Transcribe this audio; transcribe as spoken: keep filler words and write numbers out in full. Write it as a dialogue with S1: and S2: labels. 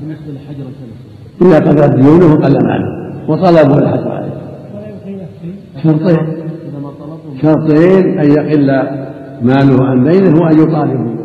S1: بالنسبة لحجر الفلس
S2: إذا قدرت ديونه قل ماله وطلبوا الحج عليه. شرطين شرطين أن يقل ماله عن دينه وأن يطالبوا